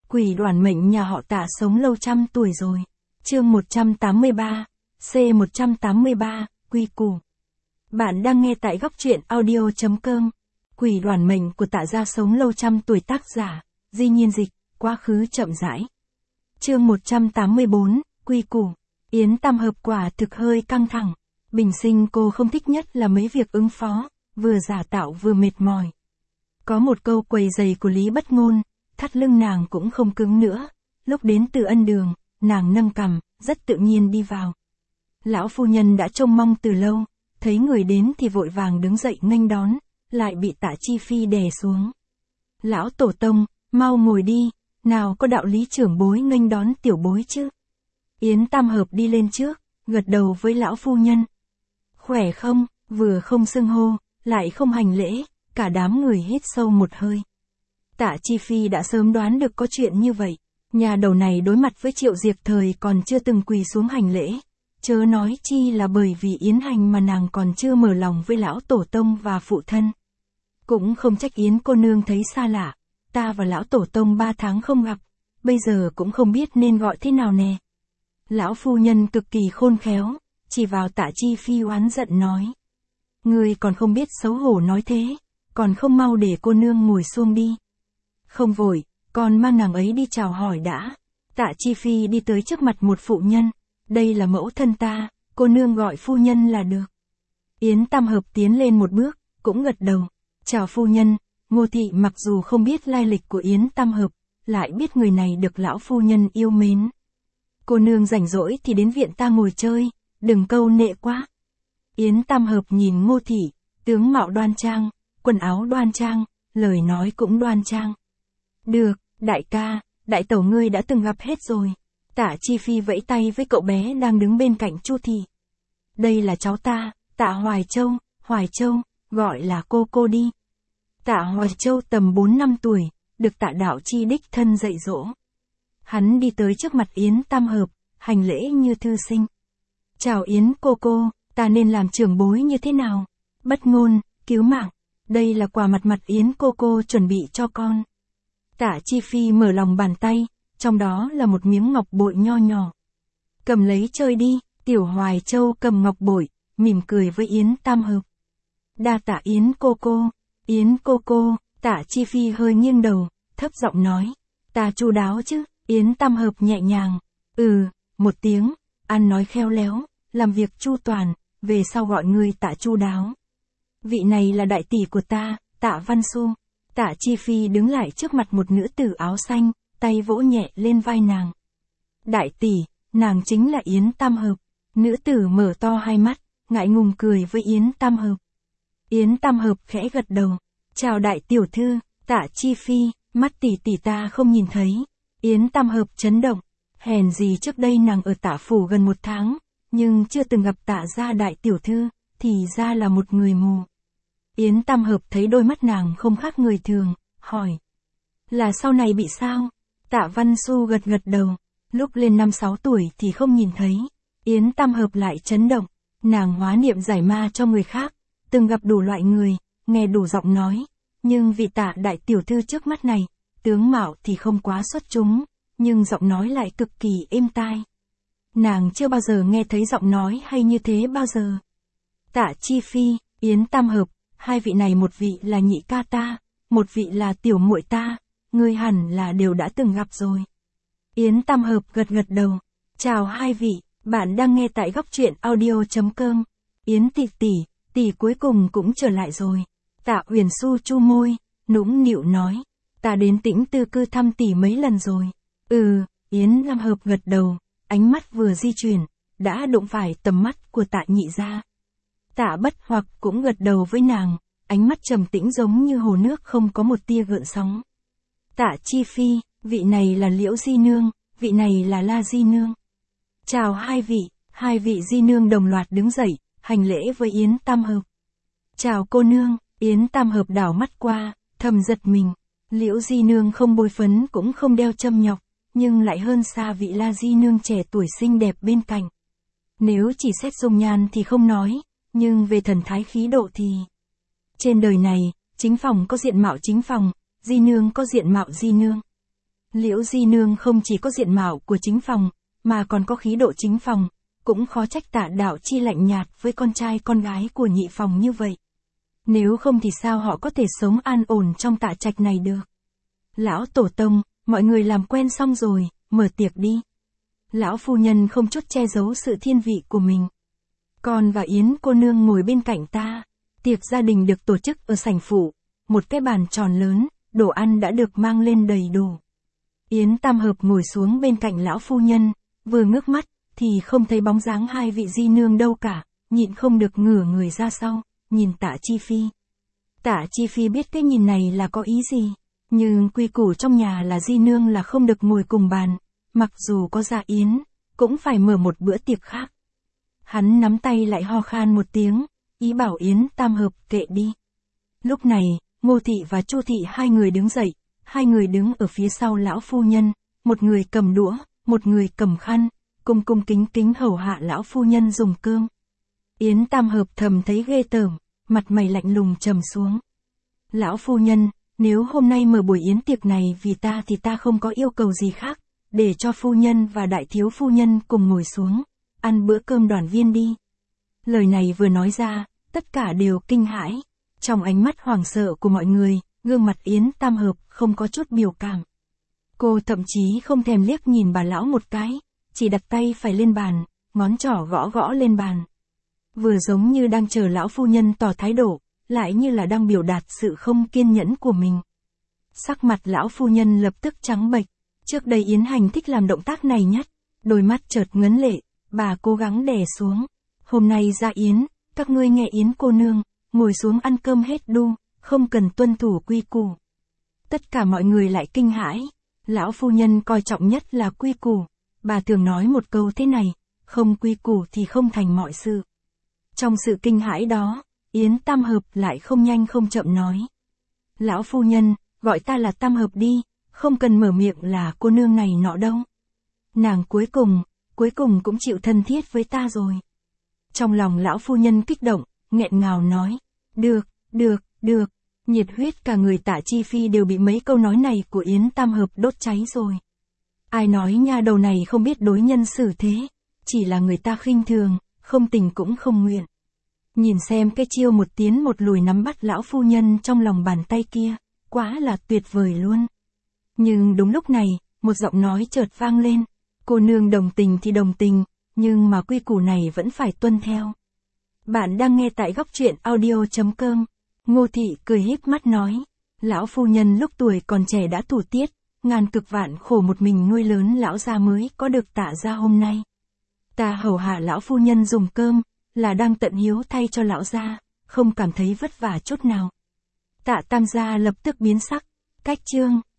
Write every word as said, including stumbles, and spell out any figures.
Quỷ đoản mệnh nhà họ Tạ sống lâu trăm tuổi rồi. Chương một trăm tám mươi ba, C một trăm tám mươi ba, quy củ. Bạn đang nghe tại góc truyện audio chấm com. Quỷ đoản mệnh của Tạ gia sống lâu trăm tuổi, tác giả Di Nhiên Dịch, quá khứ chậm rãi. Chương một trăm tám mươi bốn, quy củ. Yến Tam Hợp quả thực hơi căng thẳng. Bình sinh cô không thích nhất là mấy việc ứng phó, vừa giả tạo vừa mệt mỏi. Có một câu quầy giày của Lý Bất Ngôn, thắt lưng nàng cũng không cứng nữa. Lúc đến Từ Ân Đường, nàng nâng cằm, rất tự nhiên đi vào. Lão phu nhân đã trông mong từ lâu, thấy người đến thì vội vàng đứng dậy nghênh đón, lại bị Tạ Chi Phi đè xuống. Lão tổ tông, mau ngồi đi, nào có đạo lý trưởng bối nghênh đón tiểu bối chứ. Yến Tam Hợp đi lên trước, gật đầu với lão phu nhân. Khỏe không, vừa không xưng hô, lại không hành lễ, cả đám người hít sâu một hơi. Tạ Chi Phi đã sớm đoán được có chuyện như vậy, nhà đầu này đối mặt với Triệu Diệp Thời còn chưa từng quỳ xuống hành lễ, chớ nói chi là bởi vì Yến Hành mà nàng còn chưa mở lòng với lão tổ tông và phụ thân. Cũng không trách Yến cô nương thấy xa lạ, ta và lão tổ tông ba tháng không gặp, bây giờ cũng không biết nên gọi thế nào nè. Lão phu nhân cực kỳ khôn khéo, chỉ vào Tạ Chi Phi oán giận nói. Ngươi còn không biết xấu hổ nói thế, còn không mau để cô nương ngồi xuống đi. Không vội, còn mang nàng ấy đi chào hỏi đã. Tạ Chi Phi đi tới trước mặt một phụ nhân. Đây là mẫu thân ta, cô nương gọi phu nhân là được. Yến Tam Hợp tiến lên một bước, cũng gật đầu. Chào phu nhân. Ngô thị mặc dù không biết lai lịch của Yến Tam Hợp, lại biết người này được lão phu nhân yêu mến. Cô nương rảnh rỗi thì đến viện ta ngồi chơi, đừng câu nệ quá. Yến Tam Hợp nhìn Ngô thị, tướng mạo đoan trang, quần áo đoan trang, lời nói cũng đoan trang. Được, đại ca, đại tẩu ngươi đã từng gặp hết rồi. Tạ Chi Phi vẫy tay với cậu bé đang đứng bên cạnh Chu Thị. Đây là cháu ta, Tạ Hoài Châu, Hoài Châu, gọi là cô cô đi. Tạ Hoài Châu tầm bốn năm tuổi, được Tạ Đạo Chi đích thân dạy dỗ. Hắn đi tới trước mặt Yến Tam Hợp, hành lễ như thư sinh. Chào Yến cô cô, ta nên làm trưởng bối như thế nào? Bất Ngôn, cứu mạng, đây là quà mặt mặt Yến cô cô chuẩn bị cho con. Tạ Chi Phi mở lòng bàn tay, trong đó là một miếng ngọc bội nho nhỏ. Cầm lấy chơi đi. Tiểu Hoài Châu cầm ngọc bội, mỉm cười với Yến Tam Hợp. Đa tạ Yến cô cô. Yến cô cô. Tạ Chi Phi hơi nghiêng đầu, thấp giọng nói. Ta chu đáo chứ. Yến Tam Hợp nhẹ nhàng. Ừ, một tiếng. Ăn nói khéo léo, làm việc chu toàn, về sau gọi người Tạ chu đáo. Vị này là đại tỷ của ta, Tạ Văn Xu. Tạ Chi Phi đứng lại trước mặt một nữ tử áo xanh, tay vỗ nhẹ lên vai nàng. Đại tỷ, nàng chính là Yến Tam Hợp. Nữ tử mở to hai mắt, ngại ngùng cười với Yến Tam Hợp. Yến Tam Hợp khẽ gật đầu. Chào đại tiểu thư. Tạ Chi Phi, mắt tỷ tỷ ta không nhìn thấy. Yến Tam Hợp chấn động. Hèn gì trước đây nàng ở Tạ phủ gần một tháng, nhưng chưa từng gặp Tạ gia đại tiểu thư, thì ra là một người mù. Yến Tam Hợp thấy đôi mắt nàng không khác người thường, hỏi. Là sau này bị sao? Tạ Văn Xu gật gật đầu. Lúc lên năm sáu tuổi thì không nhìn thấy. Yến Tam Hợp lại chấn động. Nàng hóa niệm giải ma cho người khác, từng gặp đủ loại người, nghe đủ giọng nói. Nhưng vị Tạ đại tiểu thư trước mắt này, tướng mạo thì không quá xuất chúng, nhưng giọng nói lại cực kỳ êm tai. Nàng chưa bao giờ nghe thấy giọng nói hay như thế bao giờ. Tạ Chi Phi, Yến Tam Hợp, hai vị này một vị là nhị ca ta, một vị là tiểu muội ta, ngươi hẳn là đều đã từng gặp rồi. Yến Tam Hợp gật gật đầu. Chào hai vị, bạn đang nghe tại góc truyện audio chấm com. Yến tỷ tỷ, tỷ cuối cùng cũng trở lại rồi. Tạ Huyền Xu chu môi, nũng nịu nói. Ta đến Tĩnh Tư cư thăm tỷ mấy lần rồi. Ừ, Yến Tam Hợp gật đầu, ánh mắt vừa di chuyển, đã đụng phải tầm mắt của Tạ nhị gia. Tạ Bất Hoặc cũng gật đầu với nàng, ánh mắt trầm tĩnh giống như hồ nước không có một tia gợn sóng. Tạ Chi Phi, vị này là Liễu Di Nương, vị này là La Di Nương. Chào hai vị. Hai vị Di Nương đồng loạt đứng dậy, hành lễ với Yến Tam Hợp. Chào cô nương. Yến Tam Hợp đảo mắt qua, thầm giật mình. Liễu Di Nương không bôi phấn cũng không đeo châm nhọc, nhưng lại hơn xa vị La Di Nương trẻ tuổi xinh đẹp bên cạnh. Nếu chỉ xét dung nhan thì không nói, nhưng về thần thái khí độ thì... Trên đời này, chính phòng có diện mạo chính phòng, Di Nương có diện mạo Di Nương. Liễu Di Nương không chỉ có diện mạo của chính phòng, mà còn có khí độ chính phòng, cũng khó trách Tạ Đạo Chi lạnh nhạt với con trai con gái của nhị phòng như vậy. Nếu không thì sao họ có thể sống an ổn trong Tạ trạch này được. Lão tổ tông, mọi người làm quen xong rồi, mở tiệc đi. Lão phu nhân không chút che giấu sự thiên vị của mình. Con và Yến cô nương ngồi bên cạnh ta. Tiệc gia đình được tổ chức ở sảnh phủ, một cái bàn tròn lớn, đồ ăn đã được mang lên đầy đủ. Yến Tam Hợp ngồi xuống bên cạnh lão phu nhân, vừa ngước mắt, thì không thấy bóng dáng hai vị di nương đâu cả, nhịn không được ngửa người ra sau, nhìn Tạ Chi Phi. Tạ Chi Phi biết cái nhìn này là có ý gì, nhưng quy củ trong nhà là di nương là không được ngồi cùng bàn, mặc dù có gia yến, cũng phải mở một bữa tiệc khác. Hắn nắm tay lại ho khan một tiếng, ý bảo Yến Tam Hợp kệ đi. Lúc này, Ngô Thị và Chu Thị hai người đứng dậy, hai người đứng ở phía sau lão phu nhân, một người cầm đũa, một người cầm khăn, cung cung kính kính hầu hạ lão phu nhân dùng cơm. Yến Tam Hợp thầm thấy ghê tởm, mặt mày lạnh lùng trầm xuống. Lão phu nhân, nếu hôm nay mở buổi yến tiệc này vì ta thì ta không có yêu cầu gì khác, để cho phu nhân và đại thiếu phu nhân cùng ngồi xuống, ăn bữa cơm đoàn viên đi. Lời này vừa nói ra, tất cả đều kinh hãi. Trong ánh mắt hoảng sợ của mọi người, gương mặt Yến Tam Hợp không có chút biểu cảm. Cô thậm chí không thèm liếc nhìn bà lão một cái, chỉ đặt tay phải lên bàn, ngón trỏ gõ gõ lên bàn. Vừa giống như đang chờ lão phu nhân tỏ thái độ, lại như là đang biểu đạt sự không kiên nhẫn của mình. Sắc mặt lão phu nhân lập tức trắng bệch, trước đây Yến Hành thích làm động tác này nhất, đôi mắt chợt ngấn lệ, bà cố gắng đè xuống. Hôm nay ra yến, các ngươi nghe Yến cô nương, ngồi xuống ăn cơm hết đu, không cần tuân thủ quy củ. Tất cả mọi người lại kinh hãi, lão phu nhân coi trọng nhất là quy củ, bà thường nói một câu thế này, không quy củ thì không thành mọi sự. Trong sự kinh hãi đó, Yến Tam Hợp lại không nhanh không chậm nói. Lão phu nhân, gọi ta là Tam Hợp đi, không cần mở miệng là cô nương này nọ đâu. Nàng cuối cùng, cuối cùng cũng chịu thân thiết với ta rồi. Trong lòng lão phu nhân kích động, nghẹn ngào nói, được, được, được, nhiệt huyết cả người Tạ Chi Phi đều bị mấy câu nói này của Yến Tam Hợp đốt cháy rồi. Ai nói nha đầu này không biết đối nhân xử thế, chỉ là người ta khinh thường, không tình cũng không nguyện. Nhìn xem cái chiêu một tiến một lùi nắm bắt lão phu nhân trong lòng bàn tay kia, quá là tuyệt vời luôn. Nhưng đúng lúc này, một giọng nói chợt vang lên, cô nương đồng tình thì đồng tình, nhưng mà quy củ này vẫn phải tuân theo. Bạn đang nghe tại góc truyện audio chấm com. Ngô Thị cười híp mắt nói, lão phu nhân lúc tuổi còn trẻ đã thủ tiết, ngàn cực vạn khổ một mình nuôi lớn lão gia mới có được Tạ gia hôm nay. Ta hầu hạ lão phu nhân dùng cơm, là đang tận hiếu thay cho lão gia, không cảm thấy vất vả chút nào. Tạ Tam gia lập tức biến sắc, cách chương.